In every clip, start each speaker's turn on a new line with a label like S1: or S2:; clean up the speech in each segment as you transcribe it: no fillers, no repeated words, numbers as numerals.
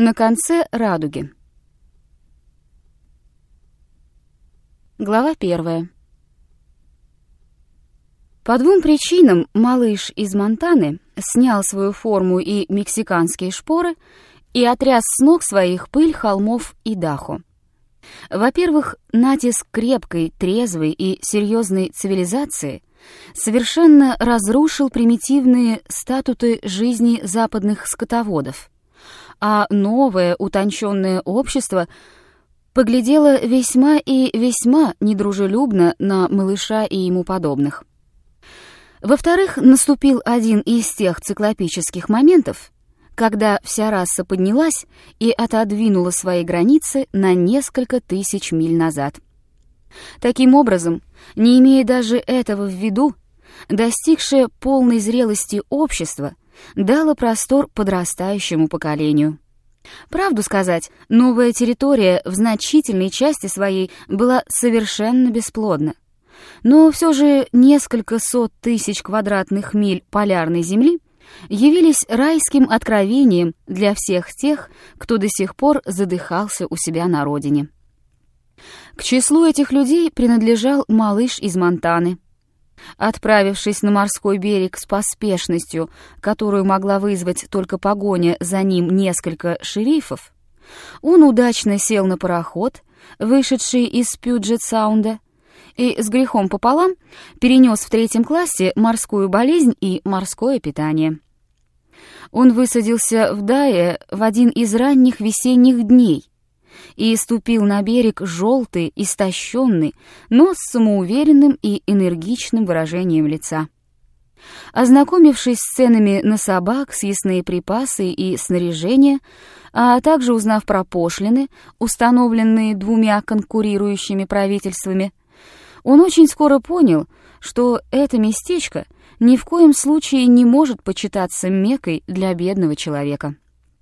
S1: На конце радуги. Глава 1. По двум причинам малыш из Монтаны снял свою форму и мексиканские шпоры и отряс с ног своих пыль холмов Идахо. Во-первых, натиск крепкой, трезвой и серьезной цивилизации совершенно разрушил примитивные статуты жизни западных скотоводов, а новое утонченное общество поглядело весьма и весьма недружелюбно на малыша и ему подобных. Во-вторых, наступил один из тех циклопических моментов, когда вся раса поднялась и отодвинула свои границы на несколько тысяч миль назад. Таким образом, не имея даже этого в виду, достигшее полной зрелости общество дало простор подрастающему поколению. Правду сказать, новая территория в значительной части своей была совершенно бесплодна. Но все же несколько сот тысяч квадратных миль полярной земли явились райским откровением для всех тех, кто до сих пор задыхался у себя на родине. К числу этих людей принадлежал малыш из Монтаны. Отправившись на морской берег с поспешностью, которую могла вызвать только погоня за ним несколько шерифов, он удачно сел на пароход, вышедший из Пьюджет-Саунда, и с грехом пополам перенес в 3 классе морскую болезнь и морское питание. Он высадился в Дае в один из ранних весенних дней и ступил на берег желтый, истощенный, но с самоуверенным и энергичным выражением лица. Ознакомившись с ценами на собак, съестные припасы и снаряжение, а также узнав про пошлины, установленные 2 конкурирующими правительствами, он очень скоро понял, что это местечко ни в коем случае не может почитаться Меккой для бедного человека.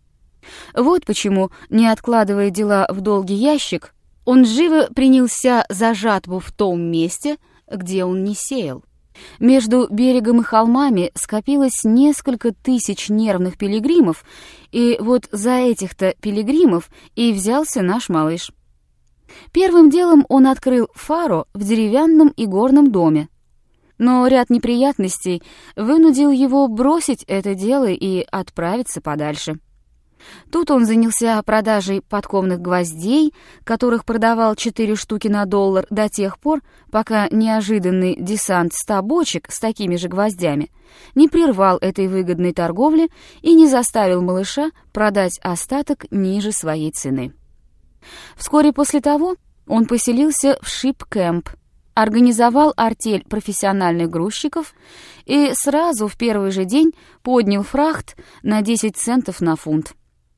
S1: Вот почему, не откладывая дела в долгий ящик, он живо принялся за жатву в том месте, где он не сеял. Между берегом и холмами скопилось несколько тысяч нервных пилигримов, и вот за этих-то пилигримов и взялся наш малыш. Первым делом он открыл фаро в деревянном игорном доме, но ряд неприятностей вынудил его бросить это дело и отправиться подальше. Тут он занялся продажей подковных гвоздей, которых продавал 4 штуки на $1 до тех пор, пока неожиданный десант 100 бочек с такими же гвоздями не прервал этой выгодной торговли и не заставил малыша продать остаток ниже своей цены. Вскоре после того он поселился в Шип-Кэмп, организовал артель профессиональных грузчиков и сразу в первый же день поднял фрахт на 10 центов на фунт.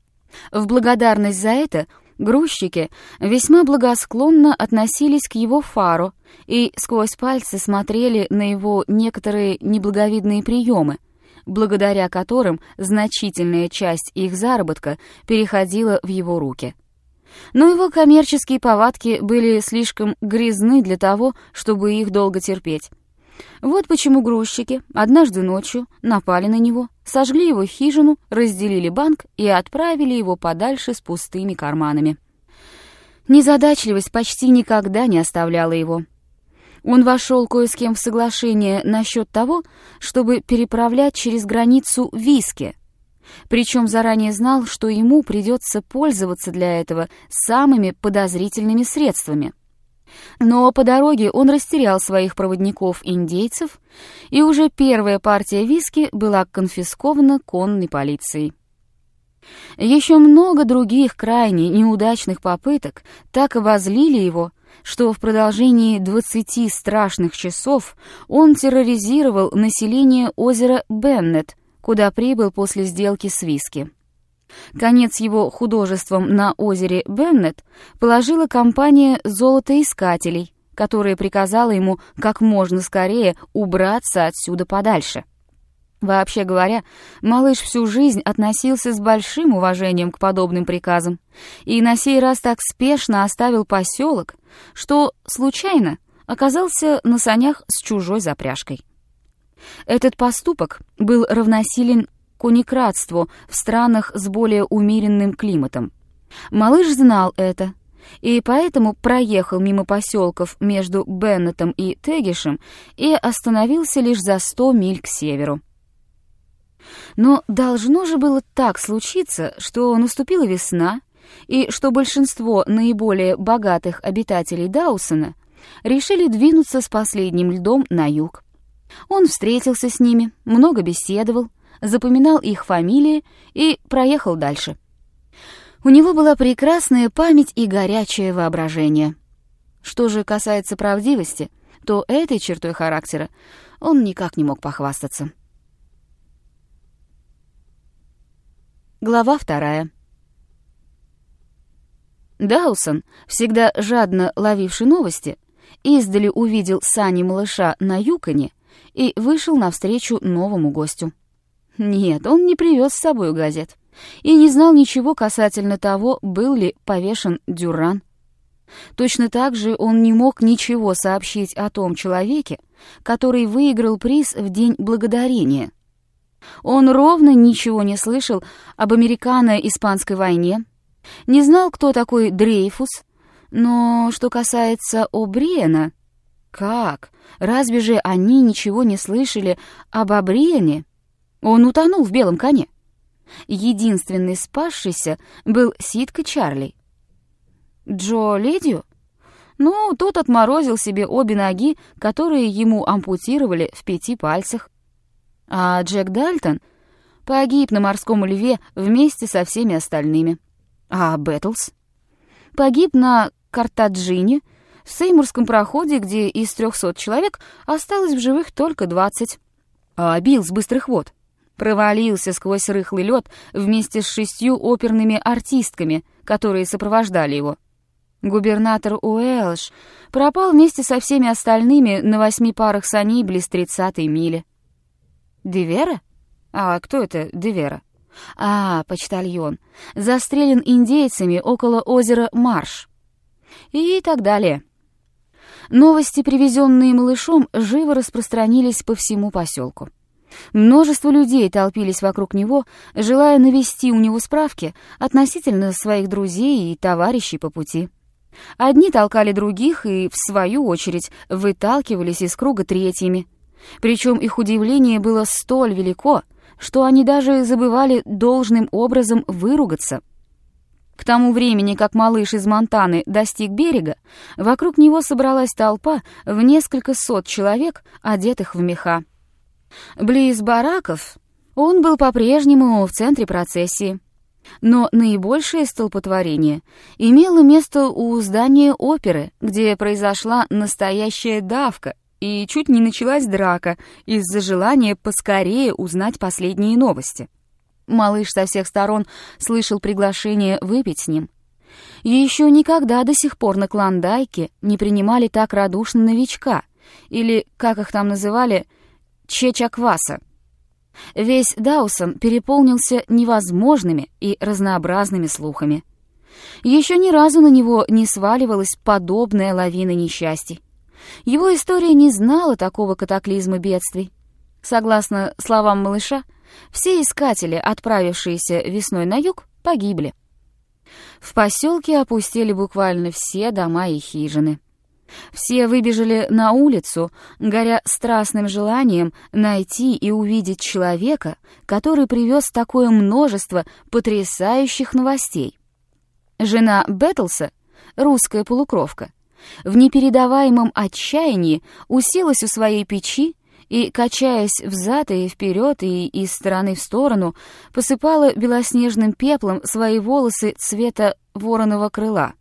S1: В благодарность за это грузчики весьма благосклонно относились к его фаро и сквозь пальцы смотрели на его некоторые неблаговидные приемы, благодаря которым значительная часть их заработка переходила в его руки. Но его коммерческие повадки были слишком грязны для того, чтобы их долго терпеть. Вот почему грузчики однажды ночью напали на него, сожгли его хижину, разделили банк и отправили его подальше с пустыми карманами. Незадачливость почти никогда не оставляла его. Он вошел кое с кем в соглашение насчет того, чтобы переправлять через границу виски, причем заранее знал, что ему придется пользоваться для этого самыми подозрительными средствами. Но по дороге он растерял своих проводников-индейцев, и уже первая партия виски была конфискована конной полицией. Еще много других крайне неудачных попыток так обозлили его, что в продолжении 20 страшных часов он терроризировал население озера Беннет, куда прибыл после сделки с виски. Конец его художествам на озере Беннет положила компания золотоискателей, которая приказала ему как можно скорее убраться отсюда подальше. Вообще говоря, малыш всю жизнь относился с большим уважением к подобным приказам и на сей раз так спешно оставил поселок, что случайно оказался на санях с чужой запряжкой. Этот поступок был равносилен конекратству в странах с более умеренным климатом. Малыш знал это, и поэтому проехал мимо поселков между Беннетом и Тегишем и остановился лишь за 100 миль к северу. Но должно же было так случиться, что наступила весна, и что большинство наиболее богатых обитателей Даусона решили двинуться с последним льдом на юг. Он встретился с ними, много беседовал, запоминал их фамилии и проехал дальше. У него была прекрасная память и горячее воображение. Что же касается правдивости, то этой чертой характера он никак не мог похвастаться. Глава 2. Даусон, всегда жадно ловивший новости, издали увидел сани малыша на Юконе и вышел навстречу новому гостю. Нет, он не привез с собой газет и не знал ничего касательно того, был ли повешен Дюран. Точно так же он не мог ничего сообщить о том человеке, который выиграл приз в День Благодарения. Он ровно ничего не слышал об американо-испанской войне, не знал, кто такой Дрейфус, но что касается О'Бриена, как? Разве же они ничего не слышали об О'Бриене? Он утонул в белом коне. Единственный спасшийся был Ситка Чарли. Джо Ледио? Ну, тот отморозил себе обе ноги, которые ему ампутировали в 5 пальцах. А Джек Дальтон погиб на морском льве вместе со всеми остальными. А Бэтлс погиб на Картаджине, в Сеймурском проходе, где из 300 человек осталось в живых только 20. А Билл с Быстрых вод провалился сквозь рыхлый лед вместе с 6 оперными артистками, которые сопровождали его. Губернатор Уэлш пропал вместе со всеми остальными на 8 парах саней близ 30-й мили. Девера? А кто это Девера? А, почтальон. Застрелен индейцами около озера Марш. И так далее. Новости, привезенные малышом, живо распространились по всему поселку. Множество людей толпились вокруг него, желая навести у него справки относительно своих друзей и товарищей по пути. Одни толкали других и, в свою очередь, выталкивались из круга третьими. Причем их удивление было столь велико, что они даже забывали должным образом выругаться. К тому времени, как малыш из Монтаны достиг берега, вокруг него собралась толпа в несколько сот человек, одетых в меха. Близ бараков он был по-прежнему в центре процессии. Но наибольшее столпотворение имело место у здания оперы, где произошла настоящая давка, и чуть не началась драка из-за желания поскорее узнать последние новости. Малыш со всех сторон слышал приглашение выпить с ним. И еще никогда до сих пор на Клондайке не принимали так радушно новичка, или, как их там называли, чечакваса. Весь Даусон переполнился невозможными и разнообразными слухами. Еще ни разу на него не сваливалась подобная лавина несчастий. Его история не знала такого катаклизма бедствий. Согласно словам малыша, все искатели, отправившиеся весной на юг, погибли. В поселке опустели буквально все дома и хижины. Все выбежали на улицу, горя страстным желанием найти и увидеть человека, который привез такое множество потрясающих новостей. Жена Бэтлса, русская полукровка, в непередаваемом отчаянии уселась у своей печи и, качаясь взад и вперед и из стороны в сторону, посыпала белоснежным пеплом свои волосы цвета вороного крыла.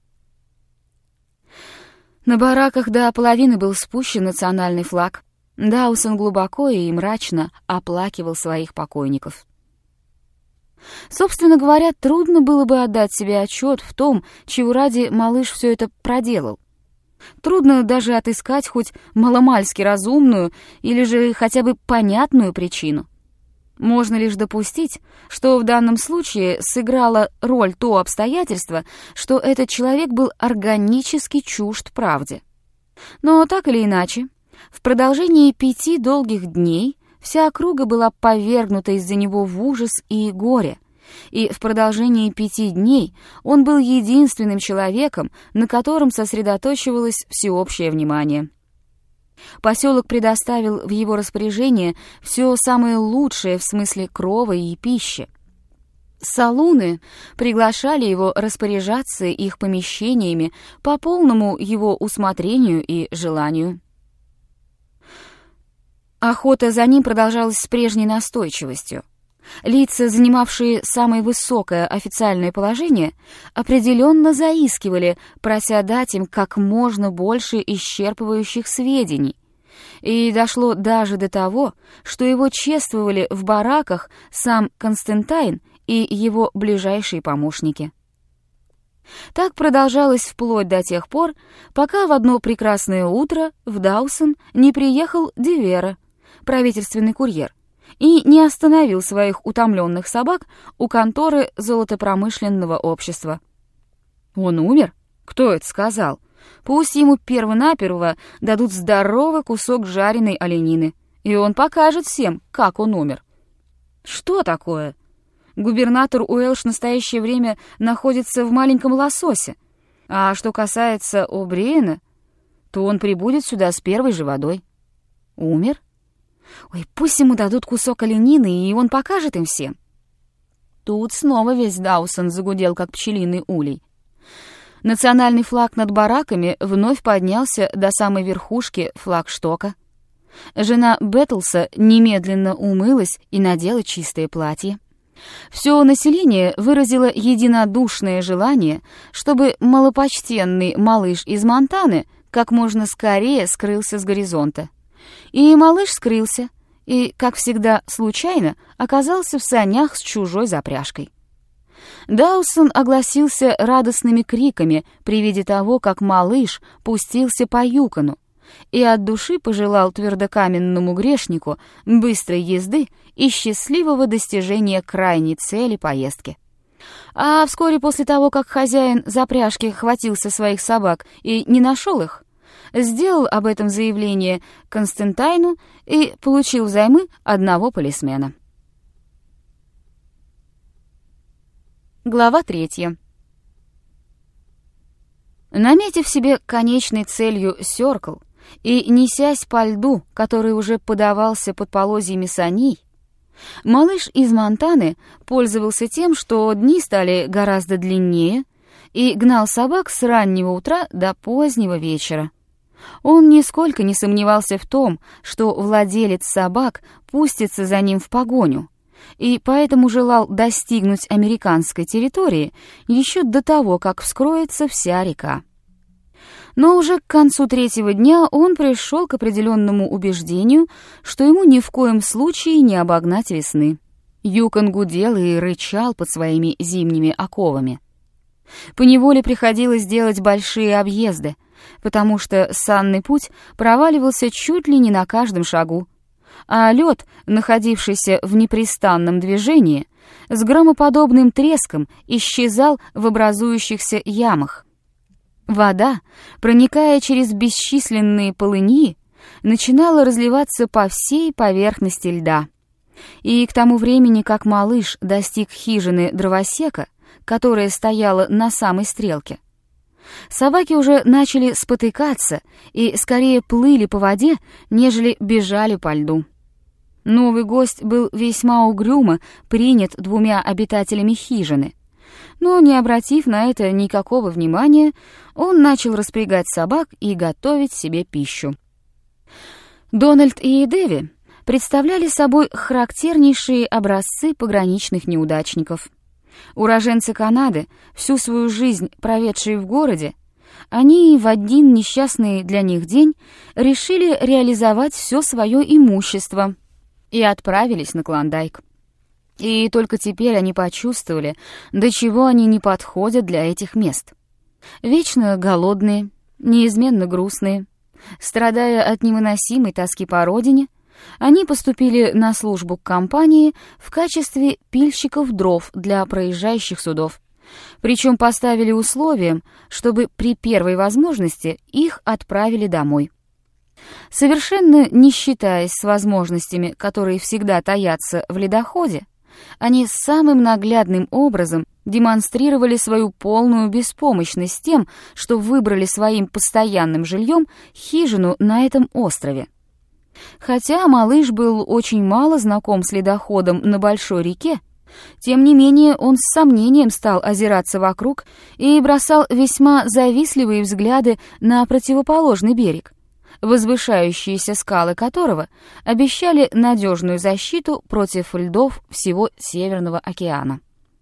S1: На бараках до половины был спущен национальный флаг. Даусон глубоко и мрачно оплакивал своих покойников. Собственно говоря, трудно было бы отдать себе отчет в том, чего ради малыш все это проделал. Трудно даже отыскать хоть маломальски разумную или же хотя бы понятную причину. Можно лишь допустить, что в данном случае сыграло роль то обстоятельство, что этот человек был органически чужд правде. Но так или иначе, в продолжении 5 долгих дней Вся округа была повергнута из-за него в ужас и горе, и в продолжении 5 дней он был единственным человеком, на котором сосредоточивалось всеобщее внимание. Поселок предоставил в его распоряжение все самое лучшее в смысле крова и пищи. Салуны приглашали его распоряжаться их помещениями по полному его усмотрению и желанию. Охота за ним продолжалась с прежней настойчивостью. Лица, занимавшие самое высокое официальное положение, определенно заискивали, прося дать им как можно больше исчерпывающих сведений. И дошло даже до того, что его чествовали в бараках сам Константайн и его ближайшие помощники. Так продолжалось вплоть до тех пор, пока в одно прекрасное утро в Даусон не приехал Девера, правительственный курьер, и не остановил своих утомленных собак у конторы золотопромышленного общества. Он умер? Кто это сказал? Пусть ему перво-наперво дадут здоровый кусок жареной оленины, и он покажет всем, как он умер. Что такое? Губернатор Уэлш в настоящее время находится в маленьком лососе, а что касается О'Бриена, то он прибудет сюда с первой же водой. Умер? Ой, пусть ему дадут кусок оленины, и он покажет им всем. Тут снова весь Даусон загудел, как пчелиный улей. Национальный флаг над бараками вновь поднялся до самой верхушки флагштока. Жена Бэтлса немедленно умылась и надела чистое платье. Все население выразило единодушное желание, чтобы малопочтенный малыш из Монтаны как можно скорее скрылся с горизонта. И малыш скрылся, и, как всегда случайно, оказался в санях с чужой запряжкой. Даусон огласился радостными криками при виде того, как малыш пустился по Юкону, и от души пожелал твердокаменному грешнику быстрой езды и счастливого достижения крайней цели поездки. А вскоре после того, как хозяин запряжки хватился своих собак и не нашел их, сделал об этом заявление Константайну и получил взаймы 1 полисмена. Глава 3. Наметив себе конечной целью Сёркл и несясь по льду, который уже подавался под полозьями саней, малыш из Монтаны пользовался тем, что дни стали гораздо длиннее, и гнал собак с раннего утра до позднего вечера. Он нисколько не сомневался в том, что владелец собак пустится за ним в погоню, и поэтому желал достигнуть американской территории еще до того, как вскроется вся река. Но уже к концу 3-го дня он пришел к определенному убеждению, что ему ни в коем случае не обогнать весны. Юкон гудел и рычал под своими зимними оковами. Поневоле приходилось делать большие объезды, потому что санный путь проваливался чуть ли не на каждом шагу, а лед, находившийся в непрестанном движении, с громоподобным треском исчезал в образующихся ямах. Вода, проникая через бесчисленные полыньи, начинала разливаться по всей поверхности льда. И к тому времени, как малыш достиг хижины дровосека, которая стояла на самой стрелке, собаки уже начали спотыкаться и скорее плыли по воде, нежели бежали по льду. Новый гость был весьма угрюмо принят 2 обитателями хижины, но, не обратив на это никакого внимания, он начал распрягать собак и готовить себе пищу. Дональд и Дэви представляли собой характернейшие образцы пограничных неудачников. Уроженцы Канады, всю свою жизнь проведшие в городе, они в один несчастный для них день решили реализовать все свое имущество и отправились на Клондайк. И только теперь они почувствовали, до чего они не подходят для этих мест. Вечно голодные, неизменно грустные, страдая от невыносимой тоски по родине, они поступили на службу к компании в качестве пильщиков дров для проезжающих судов, причем поставили условием, чтобы при первой возможности их отправили домой. Совершенно не считаясь с возможностями, которые всегда таятся в ледоходе, они самым наглядным образом демонстрировали свою полную беспомощность тем, что выбрали своим постоянным жильем хижину на этом острове. Хотя малыш был очень мало знаком с ледоходом на большой реке, тем не менее он с сомнением стал озираться вокруг и бросал весьма завистливые взгляды на противоположный берег, возвышающиеся скалы которого обещали надежную защиту против льдов всего Северного океана.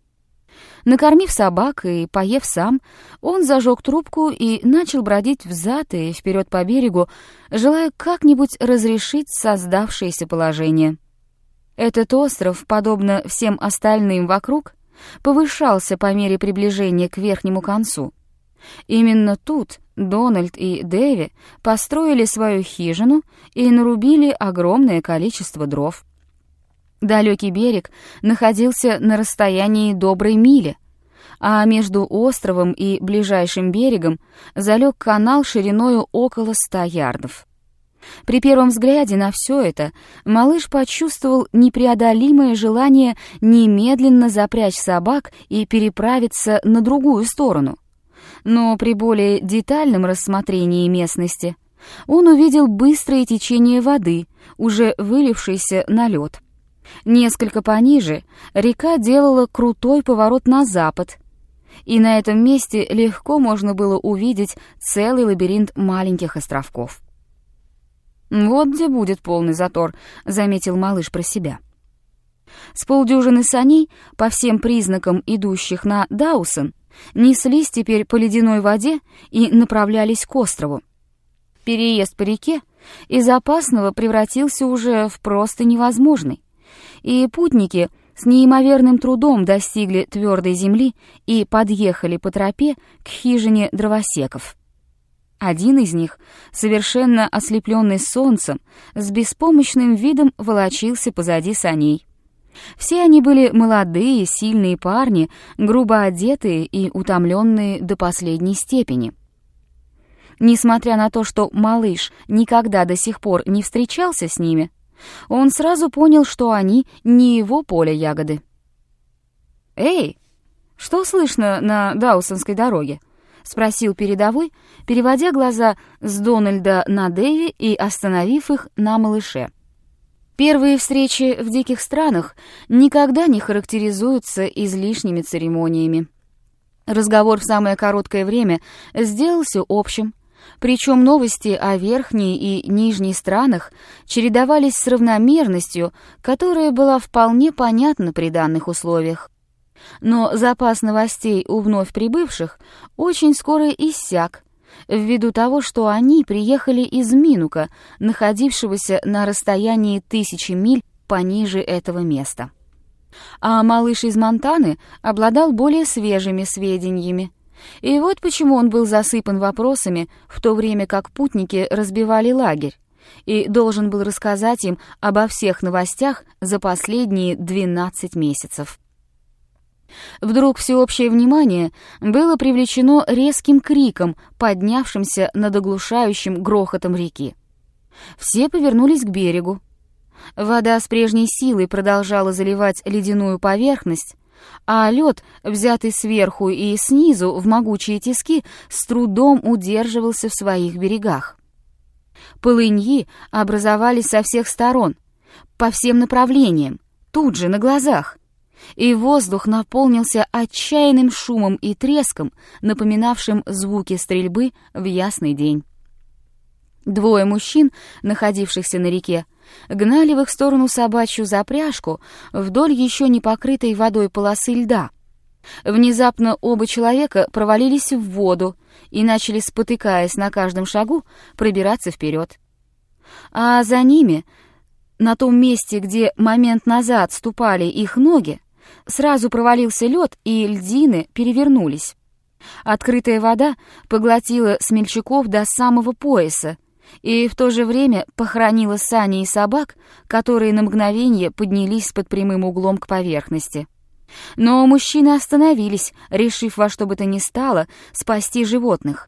S1: Накормив собак и поев сам, он зажег трубку и начал бродить взад и вперед по берегу, желая как-нибудь разрешить создавшееся положение. Этот остров, подобно всем остальным вокруг, повышался по мере приближения к верхнему концу. Именно тут Дональд и Дэви построили свою хижину и нарубили огромное количество дров. Далекий берег находился на расстоянии доброй мили, а между островом и ближайшим берегом залег канал шириною около 100 ярдов. При первом взгляде на все это малыш почувствовал непреодолимое желание немедленно запрячь собак и переправиться на другую сторону. Но при более детальном рассмотрении местности он увидел быстрое течение воды, уже вылившейся на лед. Несколько пониже река делала крутой поворот на запад, и на этом месте легко можно было увидеть целый лабиринт маленьких островков. «Вот где будет полный затор», — заметил малыш про себя. С полдюжины саней, по всем признакам идущих на Даусон, неслись теперь по ледяной воде и направлялись к острову. Переезд по реке из опасного превратился уже в просто невозможный, и путники с неимоверным трудом достигли твердой земли и подъехали по тропе к хижине дровосеков. Один из них, совершенно ослепленный солнцем, с беспомощным видом волочился позади саней. Все они были молодые, сильные парни, грубо одетые и утомленные до последней степени. Несмотря на то, что малыш никогда до сих пор не встречался с ними, он сразу понял, что они не его поле ягоды. «Эй, что слышно на Даусонской дороге?» — спросил передовой, переводя глаза с Дональда на Дэви и остановив их на малыше. Первые встречи в диких странах никогда не характеризуются излишними церемониями. Разговор в самое короткое время сделался общим, причем новости о верхней и нижней странах чередовались с равномерностью, которая была вполне понятна при данных условиях. Но запас новостей у вновь прибывших очень скоро иссяк, ввиду того, что они приехали из Минука, находившегося на расстоянии 1000 миль пониже этого места. А малыш из Монтаны обладал более свежими сведениями. И вот почему он был засыпан вопросами, в то время как путники разбивали лагерь, и должен был рассказать им обо всех новостях за последние 12 месяцев. Вдруг всеобщее внимание было привлечено резким криком, поднявшимся над оглушающим грохотом реки. Все повернулись к берегу. Вода с прежней силой продолжала заливать ледяную поверхность, а лед, взятый сверху и снизу в могучие тиски, с трудом удерживался в своих берегах. Полыньи образовались со всех сторон, по всем направлениям, тут же на глазах, и воздух наполнился отчаянным шумом и треском, напоминавшим звуки стрельбы в ясный день. Двое мужчин, находившихся на реке, гнали в их сторону собачью запряжку вдоль еще не покрытой водой полосы льда. Внезапно оба человека провалились в воду и начали, спотыкаясь на каждом шагу, пробираться вперед. А за ними, на том месте, где момент назад ступали их ноги, сразу провалился лед, и льдины перевернулись. Открытая вода поглотила смельчаков до самого пояса и в то же время похоронила сани и собак, которые на мгновение поднялись под прямым углом к поверхности. Но мужчины остановились, решив во что бы то ни стало спасти животных.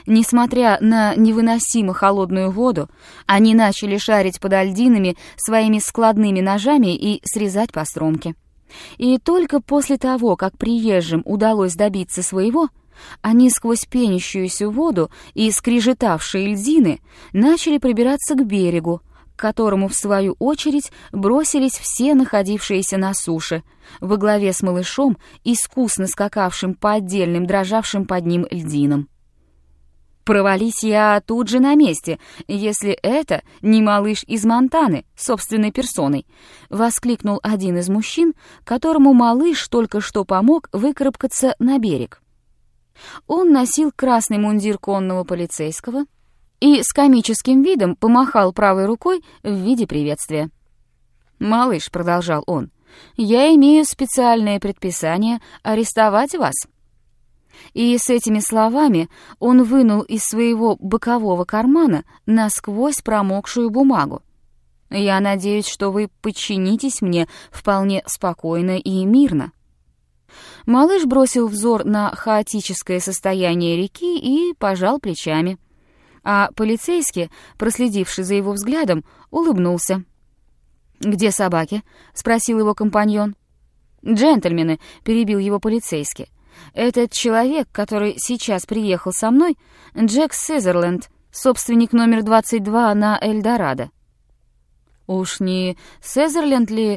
S1: Несмотря на невыносимо холодную воду, они начали шарить под льдинами своими складными ножами и срезать по стромке. И только после того, как приезжим удалось добиться своего, они сквозь пенящуюся воду и скрежетавшие льдины начали пробираться к берегу, к которому, в свою очередь, бросились все находившиеся на суше, во главе с малышом, искусно скакавшим по отдельным дрожавшим под ним льдинам. Провались я тут же на месте, если это не малыш из Монтаны, собственной персоной, воскликнул один из мужчин, которому малыш только что помог выкарабкаться на берег. Он носил красный мундир конного полицейского и с комическим видом помахал правой рукой в виде приветствия. «Малыш», — продолжал он, — «я имею специальное предписание арестовать вас». И с этими словами он вынул из своего бокового кармана насквозь промокшую бумагу. «Я надеюсь, что вы подчинитесь мне вполне спокойно и мирно». Малыш бросил взор на хаотическое состояние реки и пожал плечами. А полицейский, проследивший за его взглядом, улыбнулся. «Где собаки?» — спросил его компаньон. «Джентльмены», — перебил его полицейский. «Этот человек, который сейчас приехал со мной, Джек Сезерленд, собственник номер 22 на Эльдорадо». «Уж не Сезерленд ли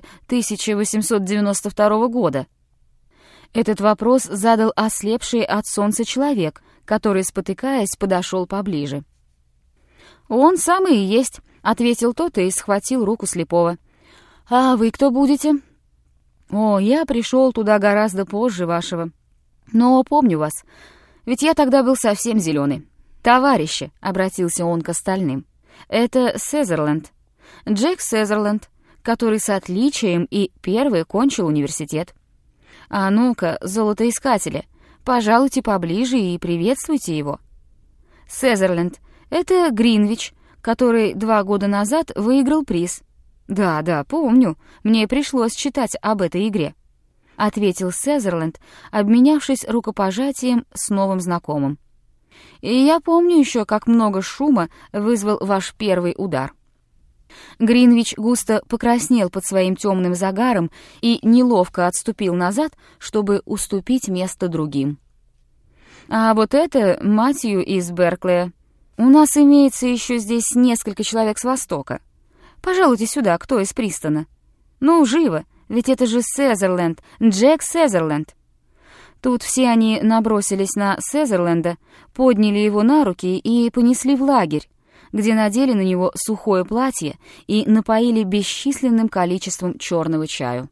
S1: 1892 года?» Этот вопрос задал ослепший от солнца человек, который, спотыкаясь, подошел поближе. «Он самый и есть», — ответил тот и схватил руку слепого. «А вы кто будете?» «О, я пришел туда гораздо позже вашего. Но помню вас, ведь я тогда был совсем зеленый. Товарищи», — обратился он к остальным, — «это Сезерленд, Джек Сезерленд, который с отличием и первый кончил университет. А ну-ка, золотоискатели, пожалуйте поближе и приветствуйте его. Сезерленд — это Гринвич, который 2 года назад выиграл приз. Да, помню, мне пришлось читать об этой игре», — ответил Сезерленд, обменявшись рукопожатием с новым знакомым. «И я помню еще, как много шума вызвал ваш первый удар». Гринвич густо покраснел под своим темным загаром и неловко отступил назад, чтобы уступить место другим. «А вот это Матью из Берклия. У нас имеется еще здесь несколько человек с Востока. Пожалуйте сюда, кто из Пристона? Ну, живо, ведь это же Сезерленд, Джек Сезерленд». Тут все они набросились на Сезерленда, подняли его на руки и понесли в лагерь, где надели на него сухое платье и напоили бесчисленным количеством черного чаю.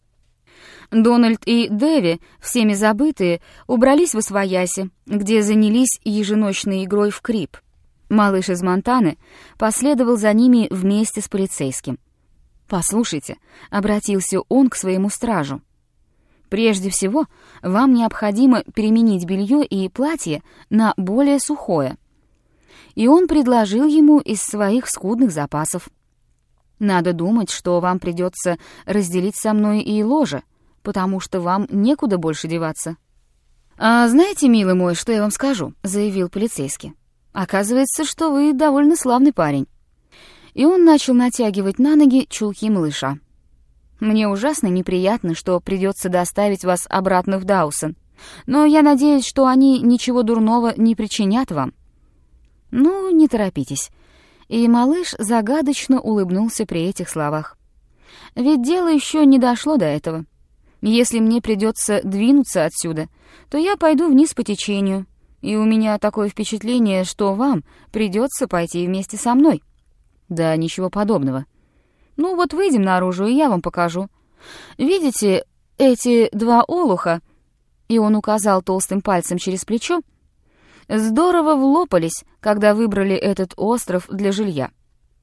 S1: Дональд и Дэви, всеми забытые, убрались восвояси, где занялись еженочной игрой в крип. Малыш из Монтаны последовал за ними вместе с полицейским. «Послушайте», — обратился он к своему стражу, — «прежде всего вам необходимо переменить белье и платье на более сухое». И он предложил ему из своих скудных запасов. «Надо думать, что вам придется разделить со мной и ложе, потому что вам некуда больше деваться». «А знаете, милый мой, что я вам скажу?» — заявил полицейский. «Оказывается, что вы довольно славный парень». И он начал натягивать на ноги чулки малыша. «Мне ужасно неприятно, что придется доставить вас обратно в Даусон, но я надеюсь, что они ничего дурного не причинят вам». «Ну, не торопитесь». И малыш загадочно улыбнулся при этих словах. «Ведь дело еще не дошло до этого. Если мне придется двинуться отсюда, то я пойду вниз по течению, и у меня такое впечатление, что вам придется пойти вместе со мной». «Да ничего подобного». «Ну вот выйдем наружу, и я вам покажу. Видите, эти 2 олуха?» И он указал толстым пальцем через плечо. «Здорово влопались, когда выбрали этот остров для жилья.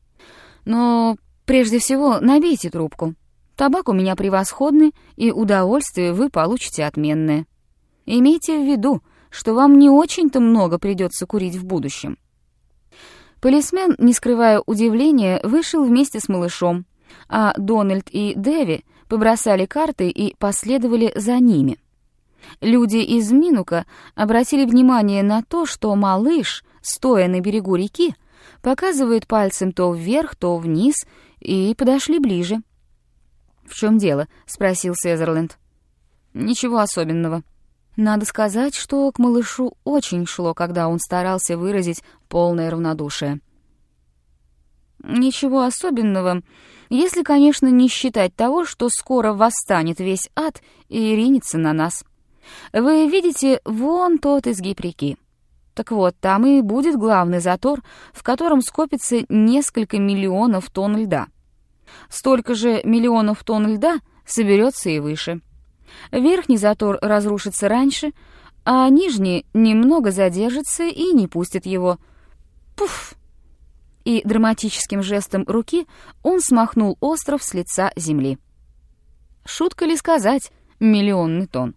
S1: Но прежде всего набейте трубку. Табак у меня превосходный, и удовольствие вы получите отменное. Имейте в виду, что вам не очень-то много придется курить в будущем». Полисмен, не скрывая удивления, вышел вместе с малышом, а Дональд и Дэви побросали карты и последовали за ними. Люди из Минука обратили внимание на то, что малыш, стоя на берегу реки, показывает пальцем то вверх, то вниз, и подошли ближе. «В чем дело?» — спросил Сэзерленд. «Ничего особенного». Надо сказать, что к малышу очень шло, когда он старался выразить полное равнодушие. «Ничего особенного, если, конечно, не считать того, что скоро восстанет весь ад и ринется на нас. Вы видите вон тот изгиб реки. Так вот, там и будет главный затор, в котором скопится несколько миллионов тонн льда. Столько же миллионов тонн льда соберется и выше. Верхний затор разрушится раньше, а нижний немного задержится и не пустит его. Пуф! И драматическим жестом руки он смахнул остров с лица земли. Шутка ли сказать, миллионный тонн?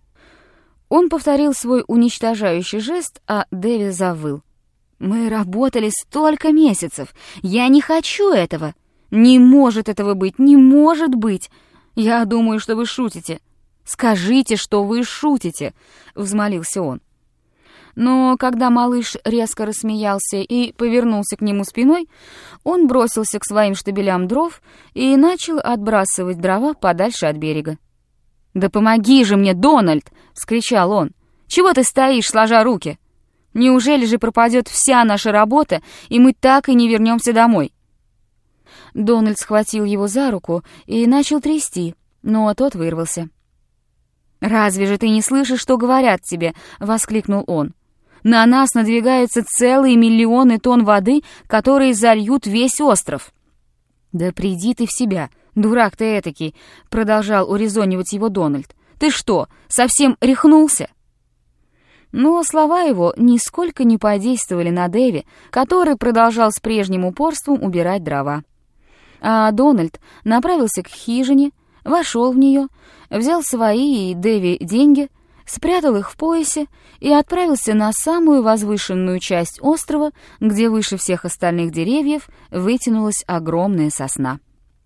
S1: Он повторил свой уничтожающий жест, а Дэви завыл. «Мы работали столько месяцев! Я не хочу этого! Не может этого быть! Не может быть! Я думаю, что вы шутите! Скажите, что вы шутите!» — взмолился он. Но когда малыш резко рассмеялся и повернулся к нему спиной, он бросился к своим штабелям дров и начал отбрасывать дрова подальше от берега. «Да помоги же мне, Дональд!» — вскричал он. «Чего ты стоишь, сложа руки? Неужели же пропадет вся наша работа, и мы так и не вернемся домой?» Дональд схватил его за руку и начал трясти, но тот вырвался. «Разве же ты не слышишь, что говорят тебе?» — воскликнул он. «На нас надвигаются целые миллионы тонн воды, которые зальют весь остров». «Да приди ты в себя, дурак ты этакий», — продолжал урезонивать его Дональд. «Ты что, совсем рехнулся?» Но слова его нисколько не подействовали на Дэви, который продолжал с прежним упорством убирать дрова. А Дональд направился к хижине, вошел в нее, взял свои и Дэви деньги, спрятал их в поясе и отправился на самую возвышенную часть острова, где выше всех остальных деревьев вытянулась огромная сосна.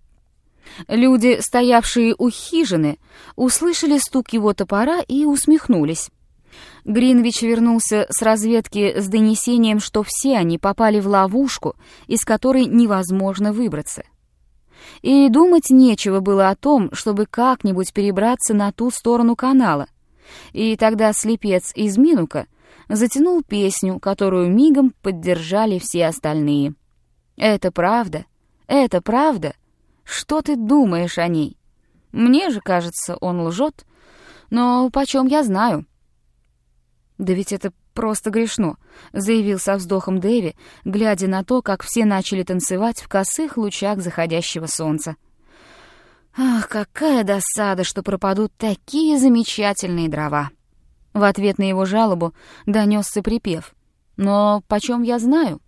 S1: Люди, стоявшие у хижины, услышали стук его топора и усмехнулись. Гринвич вернулся с разведки с донесением, что все они попали в ловушку, из которой невозможно выбраться. И думать нечего было о том, чтобы как-нибудь перебраться на ту сторону канала. И тогда слепец из Минука затянул песню, которую мигом поддержали все остальные. «Это правда? Это правда? Что ты думаешь о ней? Мне же кажется, он лжет, но почем я знаю?» «Да ведь это просто грешно», — заявил со вздохом Дэви, глядя на то, как все начали танцевать в косых лучах заходящего солнца. «Ах, какая досада, что пропадут такие замечательные дрова!» В ответ на его жалобу донесся припев. «Но почем я знаю?»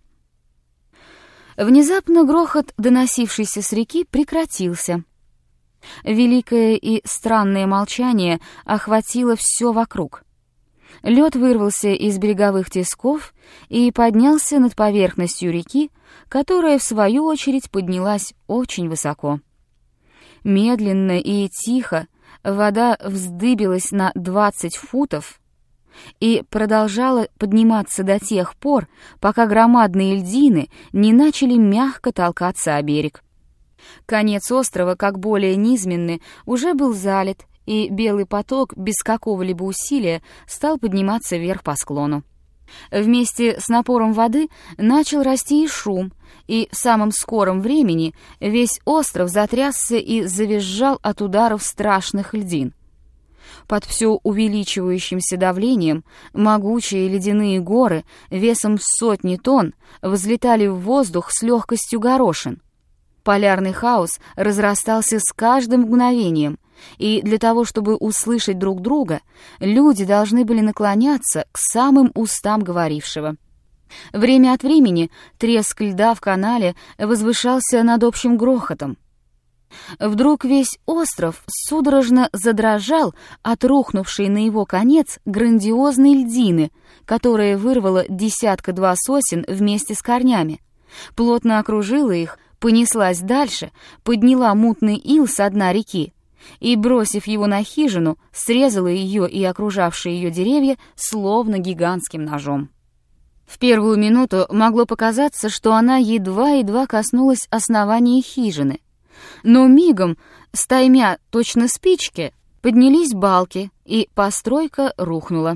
S1: Внезапно грохот, доносившийся с реки, прекратился. Великое и странное молчание охватило все вокруг. Лед вырвался из береговых тисков и поднялся над поверхностью реки, которая, в свою очередь, поднялась очень высоко. Медленно и тихо вода вздыбилась на 20 футов и продолжала подниматься до тех пор, пока громадные льдины не начали мягко толкаться о берег. Конец острова, как более низменный, уже был залит, и белый поток без какого-либо усилия стал подниматься вверх по склону. Вместе с напором воды начал расти и шум, и в самом скором времени весь остров затрясся и завизжал от ударов страшных льдин. Под все увеличивающимся давлением могучие ледяные горы весом в сотни тонн взлетали в воздух с легкостью горошин. Полярный хаос разрастался с каждым мгновением, и для того, чтобы услышать друг друга, люди должны были наклоняться к самым устам говорившего. Время от времени треск льда в канале возвышался над общим грохотом. Вдруг весь остров судорожно задрожал от рухнувшей на его конец грандиозной льдины, которая вырвала десятка-два сосен вместе с корнями, плотно окружила их, понеслась дальше, подняла мутный ил со дна реки и, бросив его на хижину, срезала ее и окружавшие ее деревья словно гигантским ножом. В первую минуту могло показаться, что она едва-едва коснулась основания хижины, но мигом, стаймя точно спички, поднялись балки, и постройка рухнула.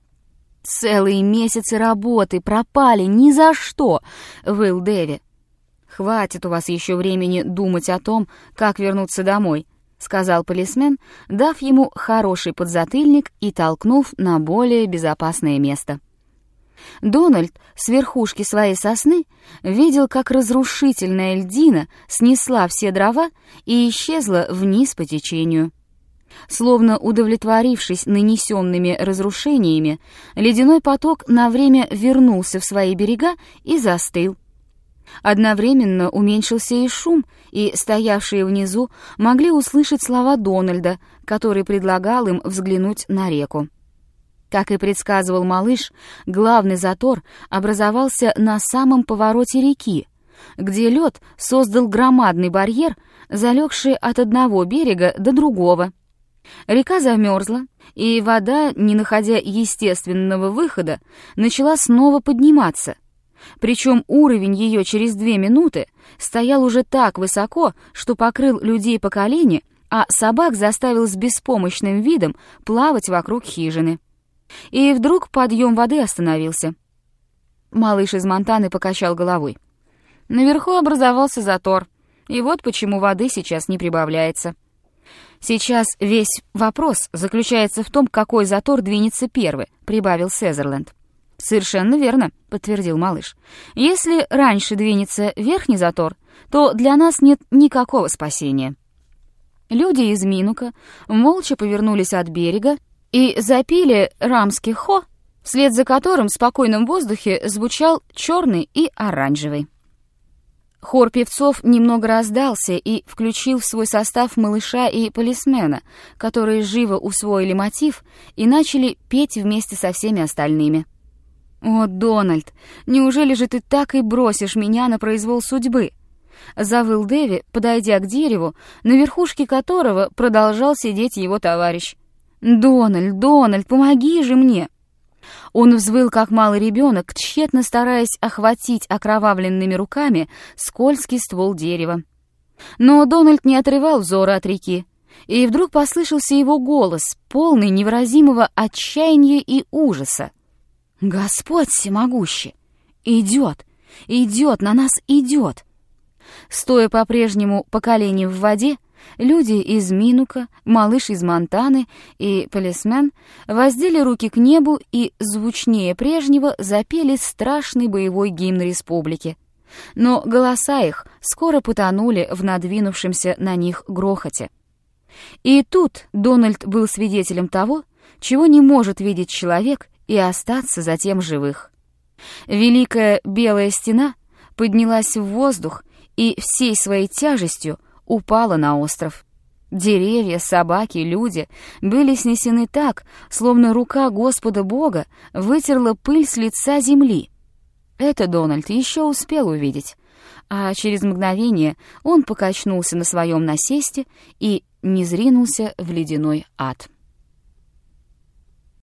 S1: «Целые месяцы работы пропали ни за что!» — выл Дэви. «Хватит у вас еще времени думать о том, как вернуться домой», — сказал полисмен, дав ему хороший подзатыльник и толкнув на более безопасное место. Дональд с верхушки своей сосны видел, как разрушительная льдина снесла все дрова и исчезла вниз по течению. Словно удовлетворившись нанесенными разрушениями, ледяной поток на время вернулся в свои берега и застыл. Одновременно уменьшился и шум, и стоявшие внизу могли услышать слова Дональда, который предлагал им взглянуть на реку. Как и предсказывал малыш, главный затор образовался на самом повороте реки, где лед создал громадный барьер, залегший от одного берега до другого. Река замерзла, и вода, не находя естественного выхода, начала снова подниматься. Причем уровень ее через 2 минуты стоял уже так высоко, что покрыл людей по колени, а собак заставил с беспомощным видом плавать вокруг хижины. И вдруг подъем воды остановился. Малыш из Монтаны покачал головой. Наверху образовался затор, и вот почему воды сейчас не прибавляется. «Сейчас весь вопрос заключается в том, какой затор двинется первый», — прибавил Сезерленд. «Совершенно верно», — подтвердил малыш. «Если раньше двинется верхний затор, то для нас нет никакого спасения». Люди из Минука молча повернулись от берега и запели рамский хо, вслед за которым в спокойном воздухе звучал черный и оранжевый. Хор певцов немного раздался и включил в свой состав малыша и полисмена, которые живо усвоили мотив и начали петь вместе со всеми остальными. «О, Дональд, неужели же ты так и бросишь меня на произвол судьбы?» — завыл Дэви, подойдя к дереву, на верхушке которого продолжал сидеть его товарищ. «Дональд, Дональд, помоги же мне!» Он взвыл, как малый ребенок, тщетно стараясь охватить окровавленными руками скользкий ствол дерева. Но Дональд не отрывал взора от реки, и вдруг послышался его голос, полный невыразимого отчаяния и ужаса. «Господь всемогущий! Идет! Идет! На нас идет!» Стоя по-прежнему по колени в воде, люди из Минука, малыш из Монтаны и полисмен воздели руки к небу и звучнее прежнего запели страшный боевой гимн республики. Но голоса их скоро потонули в надвинувшемся на них грохоте. И тут Дональд был свидетелем того, чего не может видеть человек и остаться затем живых. Великая белая стена поднялась в воздух и всей своей тяжестью упала на остров. Деревья, собаки, люди были снесены так, словно рука Господа Бога вытерла пыль с лица земли. Это Дональд еще успел увидеть, а через мгновение он покачнулся на своем насесте и низринулся в ледяной ад.